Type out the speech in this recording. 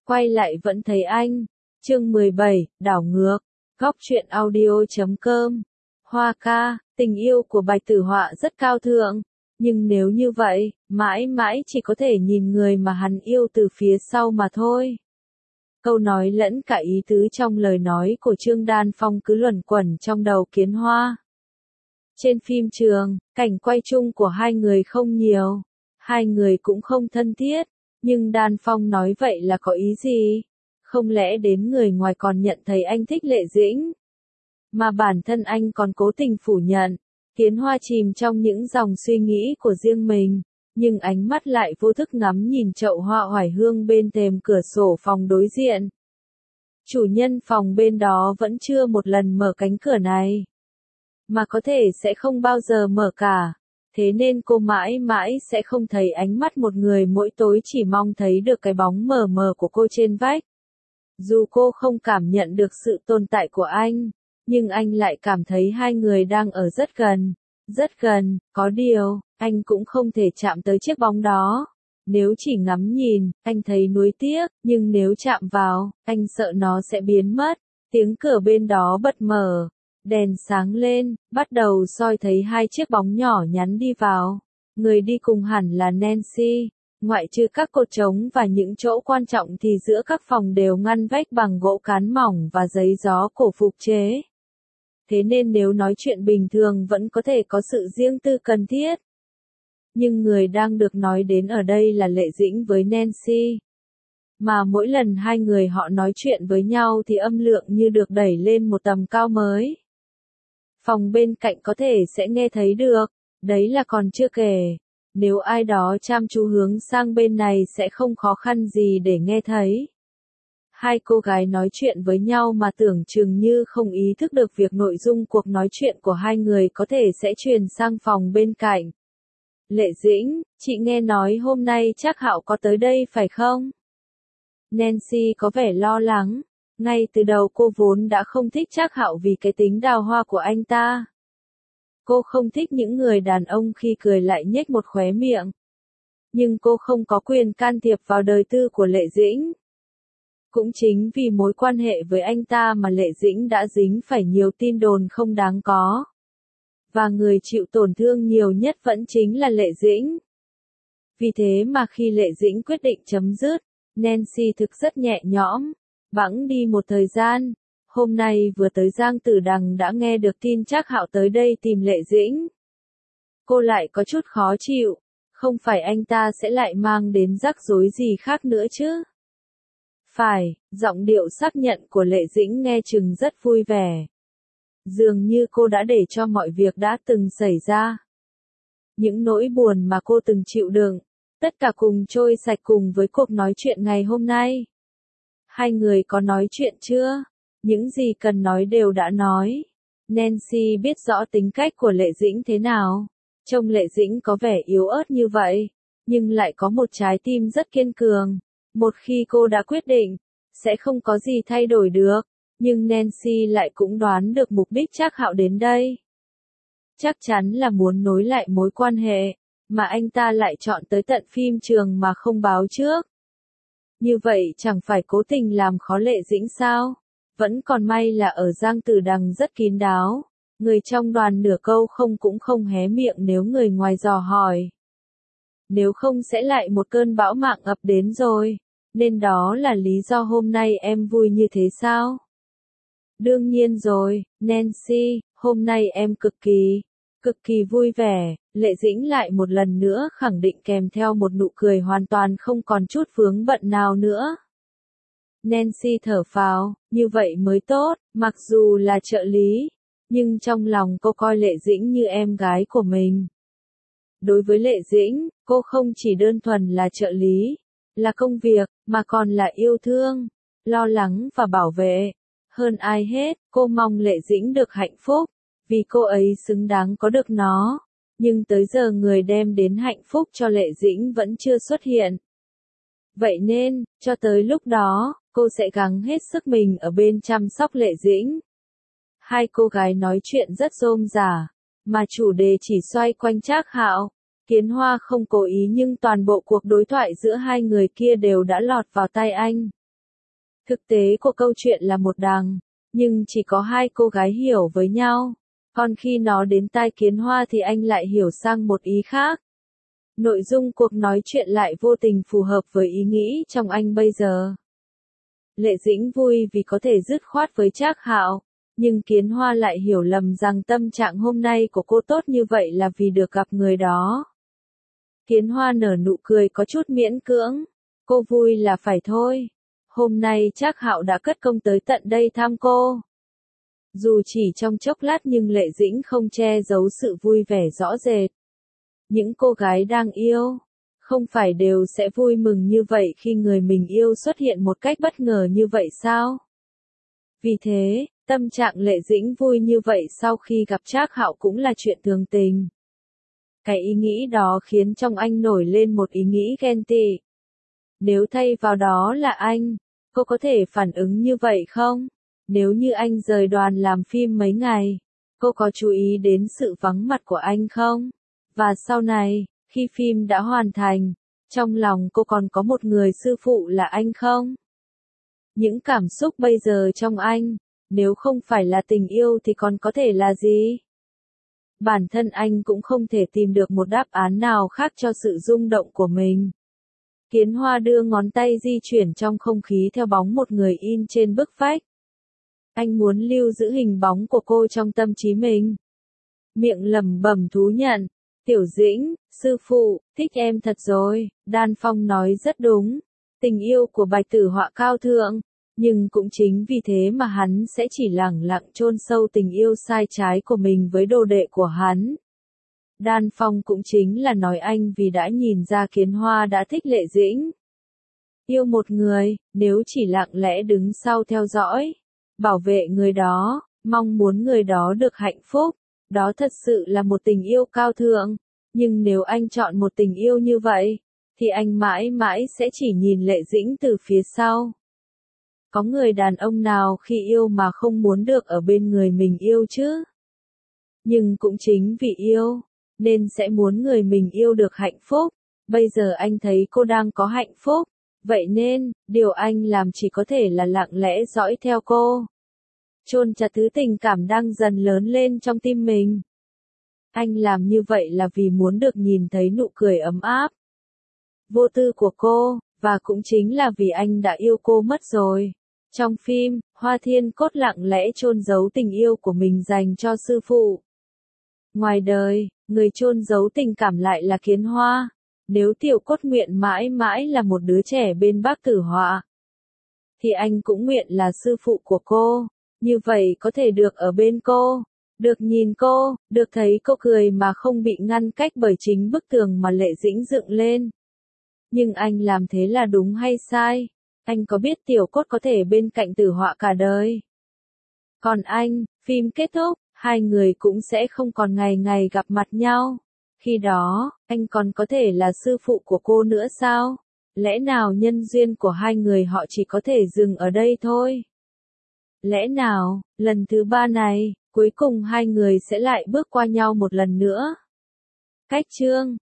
Quay lại vẫn thấy anh. Chương 17, đảo ngược. Góc truyện audio.com. Hoa ca, tình yêu của Bạch Tử Họa rất cao thượng. Nhưng nếu như vậy, mãi mãi chỉ có thể nhìn người mà hắn yêu từ phía sau mà thôi. Câu nói lẫn cả ý tứ trong lời nói của Trương Đan Phong cứ luẩn quẩn trong đầu Kiến Hoa. Trên phim trường, cảnh quay chung của hai người không nhiều. Hai người cũng không thân thiết. Nhưng Đan Phong nói vậy là có ý gì? Không lẽ đến người ngoài còn nhận thấy anh thích Lệ Dĩnh? Mà bản thân anh còn cố tình phủ nhận. Kiến Hoa chìm trong những dòng suy nghĩ của riêng mình, nhưng ánh mắt lại vô thức ngắm nhìn chậu hoa oải hương bên thềm cửa sổ phòng đối diện. Chủ nhân phòng bên đó vẫn chưa một lần mở cánh cửa này, mà có thể sẽ không bao giờ mở cả. Thế nên cô mãi mãi sẽ không thấy ánh mắt một người, mỗi tối chỉ mong thấy được cái bóng mờ mờ của cô trên vách. Dù cô không cảm nhận được sự tồn tại của anh, nhưng anh lại cảm thấy hai người đang ở rất gần, có điều, anh cũng không thể chạm tới chiếc bóng đó. Nếu chỉ ngắm nhìn, anh thấy nuối tiếc, nhưng nếu chạm vào, anh sợ nó sẽ biến mất. Tiếng cửa bên đó bật mở, đèn sáng lên, bắt đầu soi thấy hai chiếc bóng nhỏ nhắn đi vào. Người đi cùng hẳn là Nancy. Ngoại trừ các cột trống và những chỗ quan trọng thì giữa các phòng đều ngăn vách bằng gỗ cán mỏng và giấy gió cổ phục chế. Thế nên nếu nói chuyện bình thường vẫn có thể có sự riêng tư cần thiết. Nhưng người đang được nói đến ở đây là Lệ Dĩnh với Nancy. Mà mỗi lần hai người họ nói chuyện với nhau thì âm lượng như được đẩy lên một tầm cao mới. Phòng bên cạnh có thể sẽ nghe thấy được, đấy là còn chưa kể. Nếu ai đó chăm chú hướng sang bên này sẽ không khó khăn gì để nghe thấy. Hai cô gái nói chuyện với nhau mà tưởng chừng như không ý thức được việc nội dung cuộc nói chuyện của hai người có thể sẽ truyền sang phòng bên cạnh. Lệ Dĩnh, chị nghe nói hôm nay Trác Hạo có tới đây phải không? Nancy có vẻ lo lắng. Ngay từ đầu cô vốn đã không thích Trác Hạo vì cái tính đào hoa của anh ta. Cô không thích những người đàn ông khi cười lại nhếch một khóe miệng. Nhưng cô không có quyền can thiệp vào đời tư của Lệ Dĩnh. Cũng chính vì mối quan hệ với anh ta mà Lệ Dĩnh đã dính phải nhiều tin đồn không đáng có. Và người chịu tổn thương nhiều nhất vẫn chính là Lệ Dĩnh. Vì thế mà khi Lệ Dĩnh quyết định chấm dứt, Nancy thực rất nhẹ nhõm, bẵng đi một thời gian. Hôm nay vừa tới Giang Tử Đằng đã nghe được tin Trác Hạo tới đây tìm Lệ Dĩnh. Cô lại có chút khó chịu, không phải anh ta sẽ lại mang đến rắc rối gì khác nữa chứ? Phải, giọng điệu xác nhận của Lệ Dĩnh nghe chừng rất vui vẻ. Dường như cô đã để cho mọi việc đã từng xảy ra. Những nỗi buồn mà cô từng chịu đựng, tất cả cùng trôi sạch cùng với cuộc nói chuyện ngày hôm nay. Hai người có nói chuyện chưa? Những gì cần nói đều đã nói. Nancy biết rõ tính cách của Lệ Dĩnh thế nào. Trông Lệ Dĩnh có vẻ yếu ớt như vậy, nhưng lại có một trái tim rất kiên cường. Một khi cô đã quyết định, sẽ không có gì thay đổi được. Nhưng Nancy lại cũng đoán được mục đích Trác Hạo đến đây. Chắc chắn là muốn nối lại mối quan hệ, mà anh ta lại chọn tới tận phim trường mà không báo trước. Như vậy chẳng phải cố tình làm khó Lệ Dĩnh sao? Vẫn còn may là ở Giang Tử Đằng rất kín đáo. Người trong đoàn nửa câu không cũng không hé miệng nếu người ngoài dò hỏi. Nếu không sẽ lại một cơn bão mạng ập đến rồi. Nên đó là lý do hôm nay em vui như thế sao? Đương nhiên rồi, Nancy, hôm nay em cực kỳ vui vẻ. Lệ Dĩnh lại một lần nữa khẳng định kèm theo một nụ cười hoàn toàn không còn chút vướng bận nào nữa. Nancy thở phào, như vậy mới tốt, mặc dù là trợ lý, nhưng trong lòng cô coi Lệ Dĩnh như em gái của mình. Đối với Lệ Dĩnh, cô không chỉ đơn thuần là trợ lý, là công việc, mà còn là yêu thương, lo lắng và bảo vệ. Hơn ai hết, cô mong Lệ Dĩnh được hạnh phúc, vì cô ấy xứng đáng có được nó. Nhưng tới giờ người đem đến hạnh phúc cho Lệ Dĩnh vẫn chưa xuất hiện. Vậy nên, cho tới lúc đó, cô sẽ gắng hết sức mình ở bên chăm sóc Lệ Dĩnh. Hai cô gái nói chuyện rất rôm rả, mà chủ đề chỉ xoay quanh Trác Hạo. Kiến Hoa không cố ý nhưng toàn bộ cuộc đối thoại giữa hai người kia đều đã lọt vào tai anh. Thực tế của câu chuyện là một đằng, nhưng chỉ có hai cô gái hiểu với nhau. Còn khi nó đến tai Kiến Hoa thì anh lại hiểu sang một ý khác. Nội dung cuộc nói chuyện lại vô tình phù hợp với ý nghĩ trong anh bây giờ. Lệ Dĩnh vui vì có thể dứt khoát với Trác Hạo, nhưng Kiến Hoa lại hiểu lầm rằng tâm trạng hôm nay của cô tốt như vậy là vì được gặp người đó. Kiến Hoa nở nụ cười có chút miễn cưỡng, cô vui là phải thôi. Hôm nay Trác Hạo đã cất công tới tận đây thăm cô. Dù chỉ trong chốc lát nhưng Lệ Dĩnh không che giấu sự vui vẻ rõ rệt. Những cô gái đang yêu, không phải đều sẽ vui mừng như vậy khi người mình yêu xuất hiện một cách bất ngờ như vậy sao? Vì thế, tâm trạng Lệ Dĩnh vui như vậy sau khi gặp Trác Hạo cũng là chuyện thường tình. Cái ý nghĩ đó khiến trong anh nổi lên một ý nghĩ ghen tị. Nếu thay vào đó là anh, cô có thể phản ứng như vậy không? Nếu như anh rời đoàn làm phim mấy ngày, cô có chú ý đến sự vắng mặt của anh không? Và sau này, khi phim đã hoàn thành, trong lòng cô còn có một người sư phụ là anh không? Những cảm xúc bây giờ trong anh, nếu không phải là tình yêu thì còn có thể là gì? Bản thân anh cũng không thể tìm được một đáp án nào khác cho sự rung động của mình. Kiến Hoa đưa ngón tay di chuyển trong không khí theo bóng một người in trên bức vách. Anh muốn lưu giữ hình bóng của cô trong tâm trí mình. Miệng lẩm bẩm thú nhận. Tiểu Dĩnh, sư phụ, thích em thật rồi, Đan Phong nói rất đúng. Tình yêu của Bạch Tử Họa cao thượng, nhưng cũng chính vì thế mà hắn sẽ chỉ lẳng lặng chôn sâu tình yêu sai trái của mình với đồ đệ của hắn. Đan Phong cũng chính là nói anh vì đã nhìn ra Kiến Hoa đã thích Lệ Dĩnh. Yêu một người, nếu chỉ lặng lẽ đứng sau theo dõi, bảo vệ người đó, mong muốn người đó được hạnh phúc, đó thật sự là một tình yêu cao thượng. Nhưng nếu anh chọn một tình yêu như vậy, thì anh mãi mãi sẽ chỉ nhìn Lệ Dĩnh từ phía sau. Có người đàn ông nào khi yêu mà không muốn được ở bên người mình yêu chứ? Nhưng cũng chính vì yêu, nên sẽ muốn người mình yêu được hạnh phúc. Bây giờ anh thấy cô đang có hạnh phúc, vậy nên, điều anh làm chỉ có thể là lặng lẽ dõi theo cô. Chôn chặt thứ tình cảm đang dần lớn lên trong tim mình. Anh làm như vậy là vì muốn được nhìn thấy nụ cười ấm áp, vô tư của cô, và cũng chính là vì anh đã yêu cô mất rồi. Trong phim, Hoa Thiên Cốt lặng lẽ chôn giấu tình yêu của mình dành cho sư phụ. Ngoài đời, người chôn giấu tình cảm lại là Kiến Hoa. Nếu Tiểu Cốt nguyện mãi mãi là một đứa trẻ bên Bác Tử Họa, thì anh cũng nguyện là sư phụ của cô. Như vậy có thể được ở bên cô, được nhìn cô, được thấy cô cười mà không bị ngăn cách bởi chính bức tường mà Lệ Dĩnh dựng lên. Nhưng anh làm thế là đúng hay sai? Anh có biết Tiểu Cốt có thể bên cạnh Tử Họa cả đời? Còn anh, phim kết thúc, hai người cũng sẽ không còn ngày ngày gặp mặt nhau. Khi đó, anh còn có thể là sư phụ của cô nữa sao? Lẽ nào nhân duyên của hai người họ chỉ có thể dừng ở đây thôi? Lẽ nào, lần thứ ba này, cuối cùng hai người sẽ lại bước qua nhau một lần nữa? Cách chương